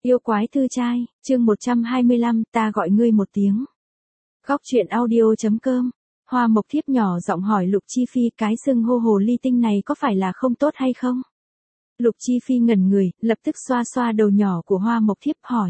Yêu quái thư trai, chương 125, ta gọi ngươi một tiếng. Góc truyện audio.com. Hoa Mộc Thiếp nhỏ giọng hỏi Lục Chi Phi, cái xưng hô hồ ly tinh này có phải là không tốt hay không? Lục Chi Phi ngẩn người, lập tức xoa xoa đầu nhỏ của Hoa Mộc Thiếp hỏi.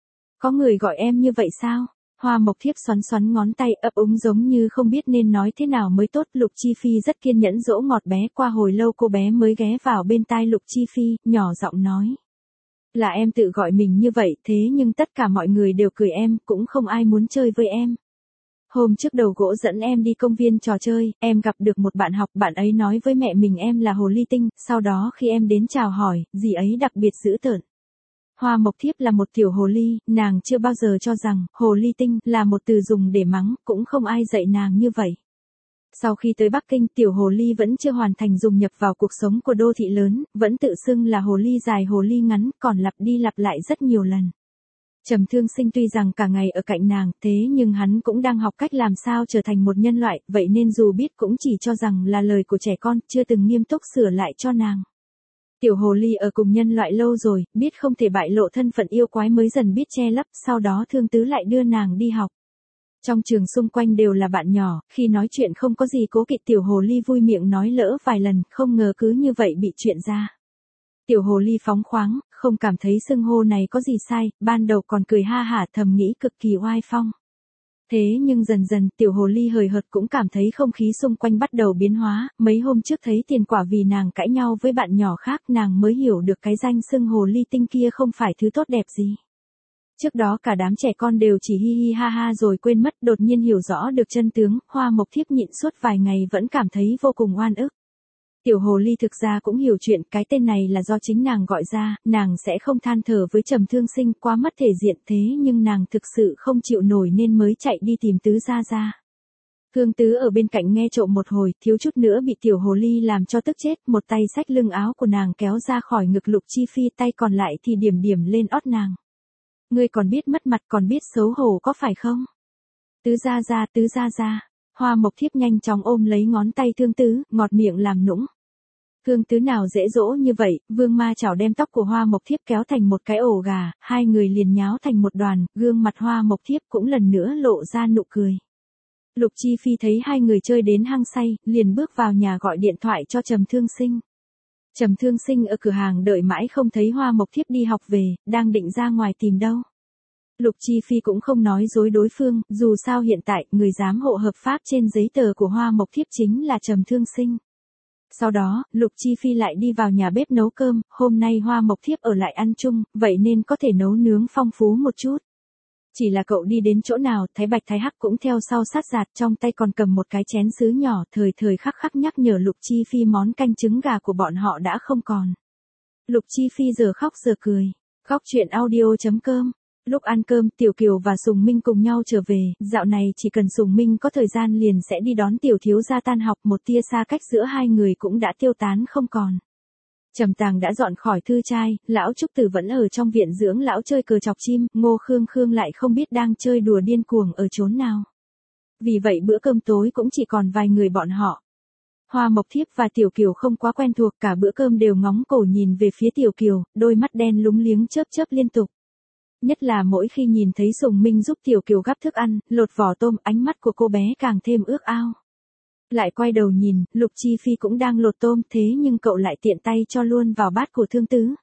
Có người gọi em như vậy sao? Hoa Mộc Thiếp xoắn xoắn ngón tay ấp úng giống như không biết nên nói thế nào mới tốt. Lục Chi Phi rất kiên nhẫn dỗ ngọt bé, qua hồi lâu cô bé mới ghé vào bên tai Lục Chi Phi, nhỏ giọng nói. Là em tự gọi mình như vậy, thế nhưng tất cả mọi người đều cười em, cũng không ai muốn chơi với em. Hôm trước đầu gỗ dẫn em đi công viên trò chơi, em gặp được một bạn học, bạn ấy nói với mẹ mình em là hồ ly tinh, sau đó khi em đến chào hỏi, dì ấy đặc biệt dữ tợn. Hoa Mộc Thiếp là một tiểu hồ ly, nàng chưa bao giờ cho rằng, hồ ly tinh, là một từ dùng để mắng, cũng không ai dạy nàng như vậy. Sau khi tới Bắc Kinh, tiểu hồ ly vẫn chưa hoàn thành dung nhập vào cuộc sống của đô thị lớn, vẫn tự xưng là hồ ly dài hồ ly ngắn, còn lặp đi lặp lại rất nhiều lần. Trầm Thương Sinh tuy rằng cả ngày ở cạnh nàng, thế nhưng hắn cũng đang học cách làm sao trở thành một nhân loại, vậy nên dù biết cũng chỉ cho rằng là lời của trẻ con, chưa từng nghiêm túc sửa lại cho nàng. Tiểu hồ ly ở cùng nhân loại lâu rồi, biết không thể bại lộ thân phận yêu quái mới dần biết che lấp, sau đó Thương Tứ lại đưa nàng đi học. Trong trường xung quanh đều là bạn nhỏ, khi nói chuyện không có gì cố kỵ, tiểu hồ ly vui miệng nói lỡ vài lần, không ngờ cứ như vậy bị chuyện ra. Tiểu hồ ly phóng khoáng, không cảm thấy xưng hô này có gì sai, ban đầu còn cười ha hả thầm nghĩ cực kỳ oai phong. Thế nhưng dần dần tiểu hồ ly hời hợt cũng cảm thấy không khí xung quanh bắt đầu biến hóa, mấy hôm trước thấy Tiền Quả vì nàng cãi nhau với bạn nhỏ khác nàng mới hiểu được cái danh xưng hồ ly tinh kia không phải thứ tốt đẹp gì. Trước đó cả đám trẻ con đều chỉ hi hi ha ha rồi quên mất, đột nhiên hiểu rõ được chân tướng, Hoa Mộc Thiếp nhịn suốt vài ngày vẫn cảm thấy vô cùng oan ức. Tiểu hồ ly thực ra cũng hiểu chuyện, cái tên này là do chính nàng gọi ra, nàng sẽ không than thở với Trầm Thương Sinh quá mất thể diện, thế nhưng nàng thực sự không chịu nổi nên mới chạy đi tìm Tứ Gia Gia. Thương Tứ ở bên cạnh nghe trộm một hồi, thiếu chút nữa bị tiểu hồ ly làm cho tức chết, một tay xách lưng áo của nàng kéo ra khỏi ngực Lục Chi Phi, tay còn lại thì điểm điểm lên ót nàng. Ngươi còn biết mất mặt, còn biết xấu hổ có phải không? Tứ Gia Gia, Tứ Gia Gia. Hoa Mộc Thiếp nhanh chóng ôm lấy ngón tay Thương Tứ, ngọt miệng làm nũng. Thương Tứ nào dễ dỗ như vậy, Vương Ma Chảo đem tóc của Hoa Mộc Thiếp kéo thành một cái ổ gà, hai người liền nháo thành một đoàn, gương mặt Hoa Mộc Thiếp cũng lần nữa lộ ra nụ cười. Lục Chi Phi thấy hai người chơi đến hăng say, liền bước vào nhà gọi điện thoại cho Trầm Thương Sinh. Trầm Thương Sinh ở cửa hàng đợi mãi không thấy Hoa Mộc Thiếp đi học về, đang định ra ngoài tìm đâu. Lục Chi Phi cũng không nói dối đối phương, dù sao hiện tại, người giám hộ hợp pháp trên giấy tờ của Hoa Mộc Thiếp chính là Trầm Thương Sinh. Sau đó, Lục Chi Phi lại đi vào nhà bếp nấu cơm, hôm nay Hoa Mộc Thiếp ở lại ăn chung, vậy nên có thể nấu nướng phong phú một chút. Chỉ là cậu đi đến chỗ nào, Thái Bạch Thái Hắc cũng theo sau sát giạt, trong tay còn cầm một cái chén sứ nhỏ, thời thời khắc khắc nhắc nhở Lục Chi Phi món canh trứng gà của bọn họ đã không còn. Lục Chi Phi giờ khóc giờ cười. Góc truyện audio.com. Lúc ăn cơm, Tiểu Kiều và Sùng Minh cùng nhau trở về, dạo này chỉ cần Sùng Minh có thời gian liền sẽ đi đón Tiểu Thiếu gia tan học, một tia xa cách giữa hai người cũng đã tiêu tán không còn. Trầm Tàng đã dọn khỏi thư trai, lão Trúc Tử vẫn ở trong viện dưỡng lão chơi cờ chọc chim, Ngô Khương Khương lại không biết đang chơi đùa điên cuồng ở chốn nào. Vì vậy bữa cơm tối cũng chỉ còn vài người bọn họ. Hoa Mộc Thiếp và Tiểu Kiều không quá quen thuộc, cả bữa cơm đều ngóng cổ nhìn về phía Tiểu Kiều, đôi mắt đen lúng liếng chớp chớp liên tục. Nhất là mỗi khi nhìn thấy Sùng Minh giúp Tiểu Kiều gắp thức ăn, lột vỏ tôm, ánh mắt của cô bé càng thêm ước ao. Lại quay đầu nhìn, Lục Chi Phi cũng đang lột tôm, thế nhưng cậu lại tiện tay cho luôn vào bát của Thương Tứ.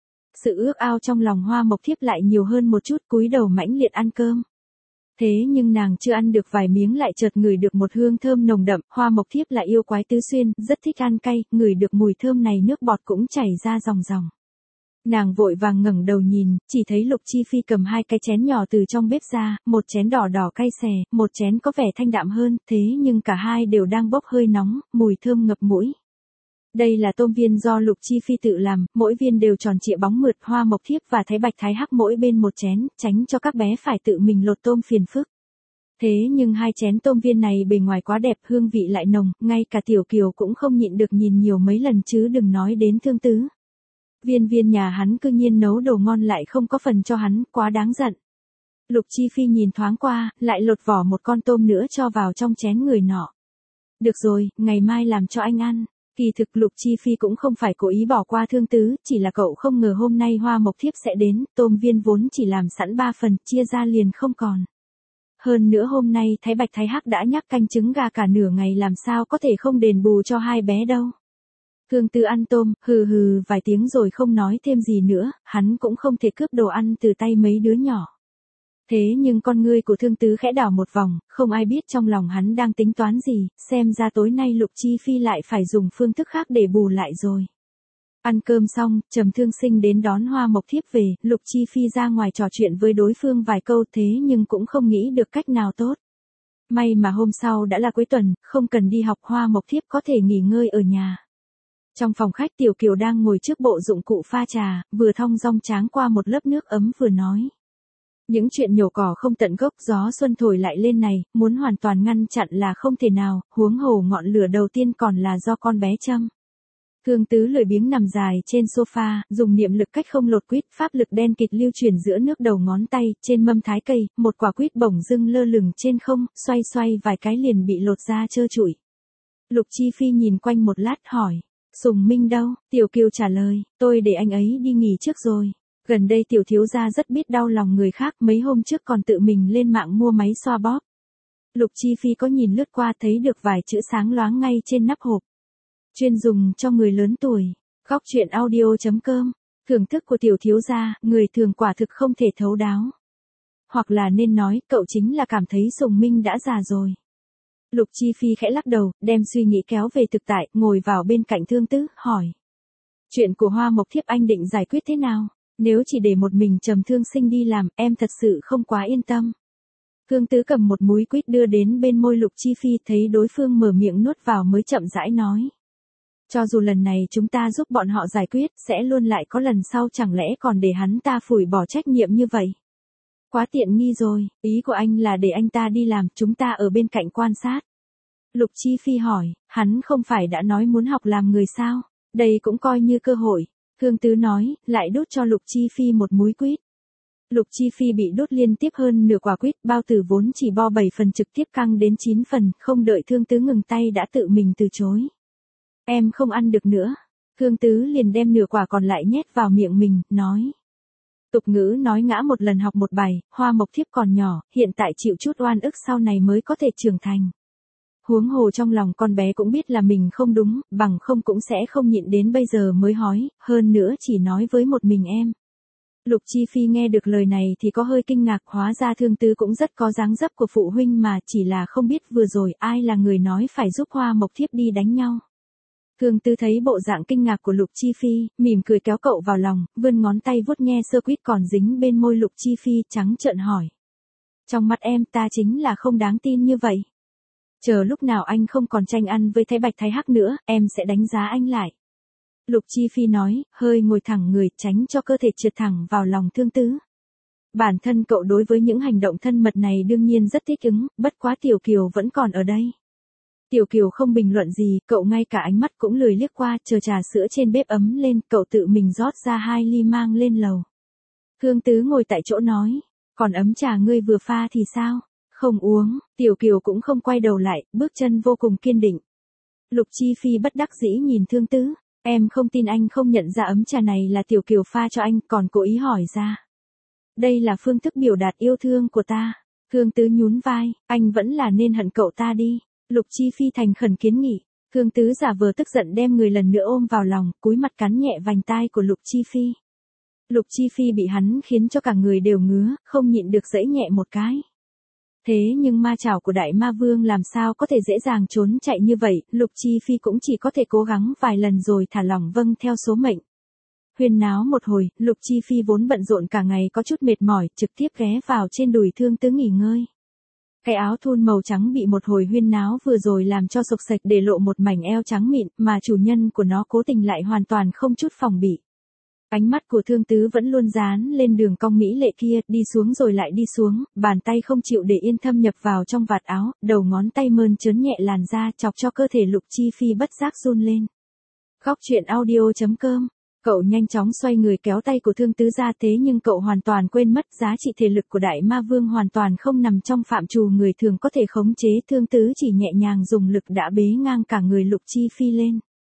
Sự ước ao trong lòng Hoa Mộc Thiếp lại nhiều hơn một chút, cúi đầu mãnh liệt ăn cơm. Thế nhưng nàng chưa ăn được vài miếng lại chợt ngửi được một hương thơm nồng đậm, Hoa Mộc Thiếp là yêu quái tứ xuyên, rất thích ăn cay, ngửi được mùi thơm này nước bọt cũng chảy ra ròng ròng. Nàng vội vàng ngẩng đầu nhìn, chỉ thấy Lục Chi Phi cầm hai cái chén nhỏ từ trong bếp ra, một chén đỏ đỏ cay xè, một chén có vẻ thanh đạm hơn, thế nhưng cả hai đều đang bốc hơi nóng, mùi thơm ngập mũi. Đây là tôm viên do Lục Chi Phi tự làm, mỗi viên đều tròn trịa bóng mượt, Hoa Mộc Thiếp và Thái Bạch Thái Hắc mỗi bên một chén, tránh cho các bé phải tự mình lột tôm phiền phức. Thế nhưng hai chén tôm viên này bề ngoài quá đẹp, hương vị lại nồng, ngay cả Tiểu Kiều cũng không nhịn được nhìn nhiều mấy lần chứ đừng nói đến Thương Tứ. Viên Viên nhà hắn cư nhiên nấu đồ ngon lại không có phần cho hắn, quá đáng giận. Lục Chi Phi nhìn thoáng qua, lại lột vỏ một con tôm nữa cho vào trong chén người nọ. Được rồi, ngày mai làm cho anh ăn. Kỳ thực Lục Chi Phi cũng không phải cố ý bỏ qua Thương Tứ, chỉ là cậu không ngờ hôm nay Hoa Mộc Thiếp sẽ đến, tôm viên vốn chỉ làm sẵn 3 phần, chia ra liền không còn. Hơn nữa hôm nay Thái Bạch Thái Hắc đã nhắc canh trứng gà cả nửa ngày, làm sao có thể không đền bù cho hai bé đâu. Thương Tứ ăn tôm, hừ hừ vài tiếng rồi không nói thêm gì nữa, hắn cũng không thể cướp đồ ăn từ tay mấy đứa nhỏ. Thế nhưng con ngươi của Thương Tứ khẽ đảo một vòng, không ai biết trong lòng hắn đang tính toán gì, xem ra tối nay Lục Chi Phi lại phải dùng phương thức khác để bù lại rồi. Ăn cơm xong, Trầm Thương Sinh đến đón Hoa Mộc Thiếp về, Lục Chi Phi ra ngoài trò chuyện với đối phương vài câu, thế nhưng cũng không nghĩ được cách nào tốt. May mà hôm sau đã là cuối tuần, không cần đi học, Hoa Mộc Thiếp có thể nghỉ ngơi ở nhà. Trong phòng khách Tiểu Kiều đang ngồi trước bộ dụng cụ pha trà, vừa thong dong tráng qua một lớp nước ấm vừa nói. Những chuyện nhổ cỏ không tận gốc, gió xuân thổi lại lên này, muốn hoàn toàn ngăn chặn là không thể nào, huống hồ ngọn lửa đầu tiên còn là do con bé châm. Thương Tứ lười biếng nằm dài trên sofa, dùng niệm lực cách không lột quýt, pháp lực đen kịt lưu chuyển giữa nước đầu ngón tay, trên mâm thái cây, một quả quýt bổng dưng lơ lửng trên không, xoay xoay vài cái liền bị lột ra trơ trụi. Lục Chi Phi nhìn quanh một lát hỏi, Sùng Minh đâu? Tiểu Kiều trả lời, tôi để anh ấy đi nghỉ trước rồi. Gần đây tiểu thiếu gia rất biết đau lòng người khác, mấy hôm trước còn tự mình lên mạng mua máy xoa bóp. Lục Chi Phi có nhìn lướt qua thấy được vài chữ sáng loáng ngay trên nắp hộp. Chuyên dùng cho người lớn tuổi. Góc truyện audio.com. Thưởng thức của tiểu thiếu gia, người thường quả thực không thể thấu đáo. Hoặc là nên nói, cậu chính là cảm thấy Sùng Minh đã già rồi. Lục Chi Phi khẽ lắc đầu, đem suy nghĩ kéo về thực tại, ngồi vào bên cạnh Thương Tứ, hỏi. Chuyện của Hoa Mộc Thiếp anh định giải quyết thế nào? Nếu chỉ để một mình Trầm Thương Sinh đi làm, em thật sự không quá yên tâm. Thương Tứ cầm một múi quýt đưa đến bên môi Lục Chi Phi, thấy đối phương mở miệng nuốt vào mới chậm rãi nói. Cho dù lần này chúng ta giúp bọn họ giải quyết, sẽ luôn lại có lần sau, chẳng lẽ còn để hắn ta phủi bỏ trách nhiệm như vậy? Quá tiện nghi rồi, ý của anh là để anh ta đi làm, chúng ta ở bên cạnh quan sát. Lục Chi Phi hỏi, hắn không phải đã nói muốn học làm người sao? Đây cũng coi như cơ hội. Thương Tứ nói, lại đút cho Lục Chi Phi một múi quýt. Lục Chi Phi bị đốt liên tiếp hơn nửa quả quýt, bao tử vốn chỉ bo 7 phần trực tiếp căng đến 9 phần, không đợi Thương Tứ ngừng tay đã tự mình từ chối. Em không ăn được nữa. Thương Tứ liền đem nửa quả còn lại nhét vào miệng mình, nói. Tục ngữ nói ngã một lần học một bài, Hoa Mộc Thiếp còn nhỏ, hiện tại chịu chút oan ức sau này mới có thể trưởng thành. Huống hồ trong lòng con bé cũng biết là mình không đúng, bằng không cũng sẽ không nhịn đến bây giờ mới hói, hơn nữa chỉ nói với một mình em. Lục Chi Phi nghe được lời này thì có hơi kinh ngạc, hóa ra Thương Tứ cũng rất có dáng dấp của phụ huynh mà, chỉ là không biết vừa rồi ai là người nói phải giúp Hoa Mộc Thiếp đi đánh nhau. Thương Tứ thấy bộ dạng kinh ngạc của Lục Chi Phi, mỉm cười kéo cậu vào lòng, vươn ngón tay vuốt nghe sơ quýt còn dính bên môi Lục Chi Phi, trắng trợn hỏi. Trong mắt em ta chính là không đáng tin như vậy. Chờ lúc nào anh không còn tranh ăn với Thái Bạch Thái Hắc nữa, em sẽ đánh giá anh lại. Lục Chi Phi nói, hơi ngồi thẳng người, tránh cho cơ thể trượt thẳng vào lòng Thương Tứ. Bản thân cậu đối với những hành động thân mật này đương nhiên rất thích ứng, bất quá Tiểu Kiều vẫn còn ở đây. Tiểu Kiều không bình luận gì, cậu ngay cả ánh mắt cũng lười liếc qua, chờ trà sữa trên bếp ấm lên, cậu tự mình rót ra 2 ly mang lên lầu. Thương Tứ ngồi tại chỗ nói, còn ấm trà ngươi vừa pha thì sao? Không uống, Tiểu Kiều cũng không quay đầu lại, bước chân vô cùng kiên định. Lục Chi Phi bất đắc dĩ nhìn Thương Tứ, em không tin anh không nhận ra ấm trà này là Tiểu Kiều pha cho anh, còn cố ý hỏi ra. Đây là phương thức biểu đạt yêu thương của ta. Thương Tứ nhún vai, anh vẫn là nên hận cậu ta đi. Lục Chi Phi thành khẩn kiến nghị. Thương Tứ giả vờ tức giận đem người lần nữa ôm vào lòng, cúi mặt cắn nhẹ vành tai của Lục Chi Phi. Lục Chi Phi bị hắn khiến cho cả người đều ngứa, không nhịn được giãy nhẹ một cái. Thế nhưng ma chảo của Đại Ma Vương làm sao có thể dễ dàng trốn chạy như vậy, Lục Chi Phi cũng chỉ có thể cố gắng vài lần rồi thả lỏng vâng theo số mệnh. Huyên náo một hồi, Lục Chi Phi vốn bận rộn cả ngày có chút mệt mỏi, trực tiếp ghé vào trên đùi Thương Tứ nghỉ ngơi. Cái áo thun màu trắng bị một hồi huyên náo vừa rồi làm cho xộc xệch để lộ một mảnh eo trắng mịn, mà chủ nhân của nó cố tình lại hoàn toàn không chút phòng bị. Ánh mắt của Thương Tứ vẫn luôn dán lên đường cong mỹ lệ kia, đi xuống rồi lại đi xuống, bàn tay không chịu để yên thâm nhập vào trong vạt áo, đầu ngón tay mơn trớn nhẹ làn da chọc cho cơ thể Lục Chi Phi bất giác run lên. Góc truyện audio.com. Cậu nhanh chóng xoay người kéo tay của Thương Tứ ra, thế nhưng cậu hoàn toàn quên mất giá trị thể lực của Đại Ma Vương hoàn toàn không nằm trong phạm trù người thường có thể khống chế. Thương Tứ chỉ nhẹ nhàng dùng lực đã bế ngang cả người Lục Chi Phi lên.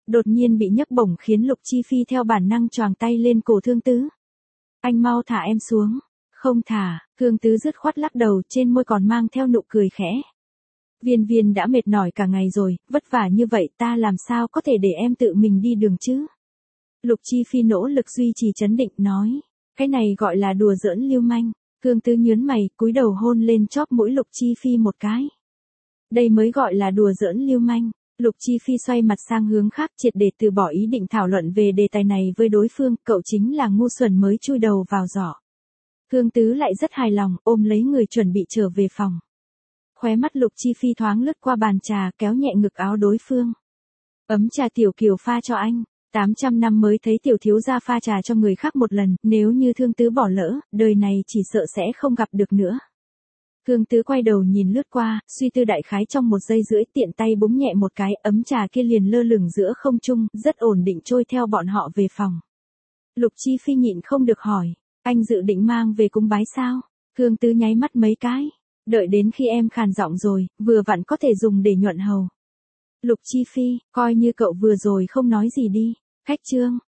Đột nhiên bị nhấc bổng khiến Lục Chi Phi theo bản năng choàng tay lên cổ Thương Tứ. Anh mau thả em xuống. Không thả, Thương Tứ dứt khoát lắc đầu, trên môi còn mang theo nụ cười khẽ. Viên Viên đã mệt mỏi cả ngày rồi, vất vả như vậy ta làm sao có thể để em tự mình đi đường chứ? Lục Chi Phi nỗ lực duy trì trấn định nói. Cái này gọi là đùa giỡn lưu manh. Thương Tứ nhướng mày, cúi đầu hôn lên chóp mũi Lục Chi Phi một cái. Đây mới gọi là đùa giỡn lưu manh. Lục Chi Phi xoay mặt sang hướng khác, triệt để từ bỏ ý định thảo luận về đề tài này với đối phương, cậu chính là ngu xuẩn mới chui đầu vào giỏ. Thương Tứ lại rất hài lòng, ôm lấy người chuẩn bị trở về phòng. Khóe mắt Lục Chi Phi thoáng lướt qua bàn trà, kéo nhẹ ngực áo đối phương. Ấm trà Tiểu Kiều pha cho anh. 800 năm mới thấy tiểu thiếu gia pha trà cho người khác một lần, nếu như Thương Tứ bỏ lỡ, đời này chỉ sợ sẽ không gặp được nữa. Thương Tứ quay đầu nhìn lướt qua, suy tư đại khái trong 1 giây rưỡi, tiện tay búng nhẹ một cái, ấm trà kia liền lơ lửng giữa không trung, rất ổn định trôi theo bọn họ về phòng. Lục Chi Phi nhịn không được hỏi, anh dự định mang về cúng bái sao? Thương Tứ nháy mắt mấy cái, đợi đến khi em khàn giọng rồi, vừa vặn có thể dùng để nhuận hầu. Lục Chi Phi, coi như cậu vừa rồi không nói gì đi. Khách trương,